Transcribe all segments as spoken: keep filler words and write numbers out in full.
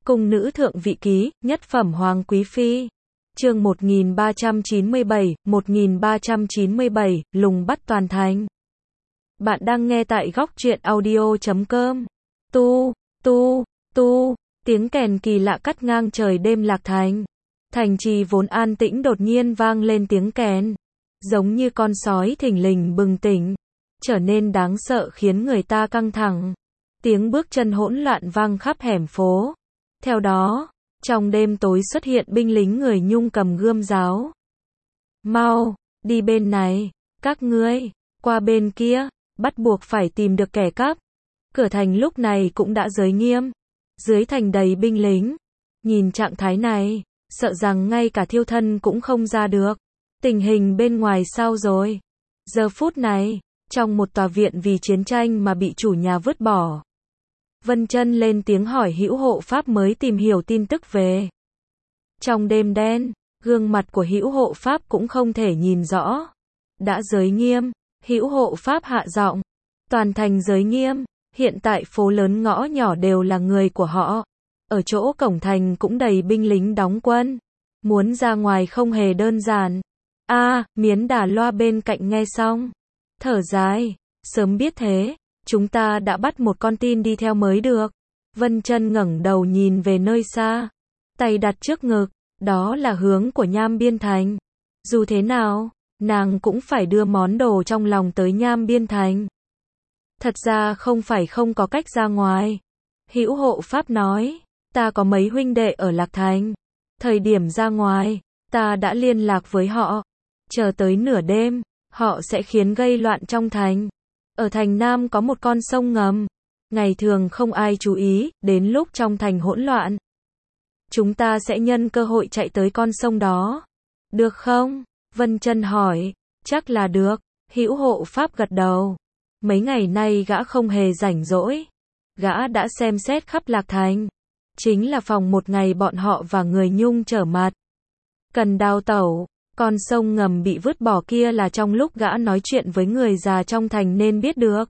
Cung nữ thượng vị ký, nhất phẩm hoàng quý phi. Chương một nghìn ba trăm chín mươi bảy, một nghìn ba trăm chín mươi bảy, lùng bắt toàn thành. Bạn đang nghe tại góc truyện audio chấm com. Tu, tu, tu, tiếng kèn kỳ lạ cắt ngang trời đêm Lạc Thành. Thành trì vốn an tĩnh đột nhiên vang lên tiếng kèn, giống như con sói thình lình bừng tỉnh, trở nên đáng sợ khiến người ta căng thẳng. Tiếng bước chân hỗn loạn vang khắp hẻm phố. Theo đó, trong đêm tối xuất hiện binh lính người Nhung cầm gươm giáo. Mau, đi bên này, các ngươi, qua bên kia, bắt buộc phải tìm được kẻ cắp. Cửa thành lúc này cũng đã giới nghiêm, dưới thành đầy binh lính. Nhìn trạng thái này, sợ rằng ngay cả thiêu thân cũng không ra được. Tình hình bên ngoài sao rồi? Giờ phút này, trong một tòa viện vì chiến tranh mà bị chủ nhà vứt bỏ, Vân Chân lên tiếng hỏi Hữu Hộ Pháp mới tìm hiểu tin tức về. Trong đêm đen, gương mặt của Hữu Hộ Pháp cũng không thể nhìn rõ. Đã giới nghiêm, Hữu Hộ Pháp hạ giọng. Toàn thành giới nghiêm, hiện tại phố lớn ngõ nhỏ đều là người của họ. Ở chỗ cổng thành cũng đầy binh lính đóng quân. Muốn ra ngoài không hề đơn giản. A, à, Miến Đà Loa bên cạnh nghe xong, thở dài, sớm biết thế, chúng ta đã bắt một con tin đi theo mới được. Vân Chân ngẩng đầu nhìn về nơi xa, tay đặt trước ngực, đó là hướng của Nham Biên Thành. Dù thế nào, nàng cũng phải đưa món đồ trong lòng tới Nham Biên Thành. Thật ra không phải không có cách ra ngoài. Hữu Hộ Pháp nói, ta có mấy huynh đệ ở Lạc Thành. Thời điểm ra ngoài, ta đã liên lạc với họ. Chờ tới nửa đêm, họ sẽ khiến gây loạn trong thành. Ở thành Nam có một con sông ngầm. Ngày thường không ai chú ý, đến lúc trong thành hỗn loạn, chúng ta sẽ nhân cơ hội chạy tới con sông đó. Được không? Vân Chân hỏi. Chắc là được. Hữu Hộ Pháp gật đầu. Mấy ngày nay gã không hề rảnh rỗi. Gã đã xem xét khắp Lạc Thành. Chính là phòng một ngày bọn họ và người Nhung trở mặt. Cần đào tẩu. Con sông ngầm bị vứt bỏ kia là trong lúc gã nói chuyện với người già trong thành nên biết được.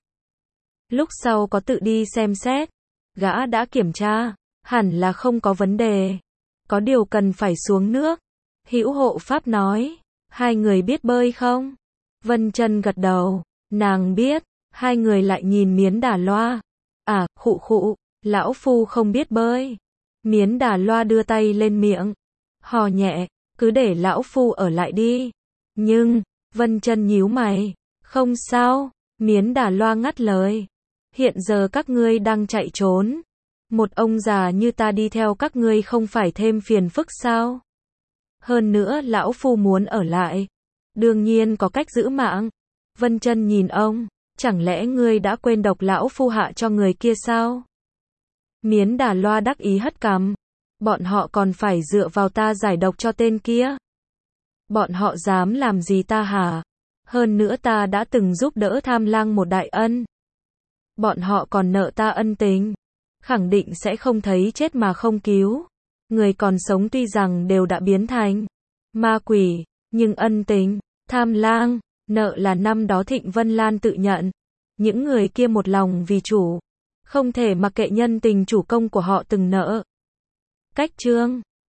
Lúc sau có tự đi xem xét. Gã đã kiểm tra, hẳn là không có vấn đề. Có điều cần phải xuống nước. Hữu Hộ Pháp nói. Hai người biết bơi không? Vân Chân gật đầu. Nàng biết. Hai người lại nhìn Miến Đà Loa. À, khụ khụ, lão phu không biết bơi. Miến Đà Loa đưa tay lên miệng, hò nhẹ. Cứ để lão phu ở lại đi. Nhưng, Vân Chân nhíu mày. Không sao, Miến Đà Loa ngắt lời. Hiện giờ các ngươi đang chạy trốn. Một ông già như ta đi theo các ngươi không phải thêm phiền phức sao? Hơn nữa lão phu muốn ở lại. Đương nhiên có cách giữ mạng. Vân Chân nhìn ông. Chẳng lẽ ngươi đã quên độc lão phu hạ cho người kia sao? Miến Đà Loa đắc ý hất cằm. Bọn họ còn phải dựa vào ta giải độc cho tên kia. Bọn họ dám làm gì ta hả? Hơn nữa ta đã từng giúp đỡ Tham Lang một đại ân. Bọn họ còn nợ ta ân tình. Khẳng định sẽ không thấy chết mà không cứu. Người còn sống tuy rằng đều đã biến thành ma quỷ, nhưng ân tình, Tham Lang, nợ là năm đó Thịnh Vân Lan tự nhận. Những người kia một lòng vì chủ, không thể mặc kệ nhân tình chủ công của họ từng nợ. Cách chương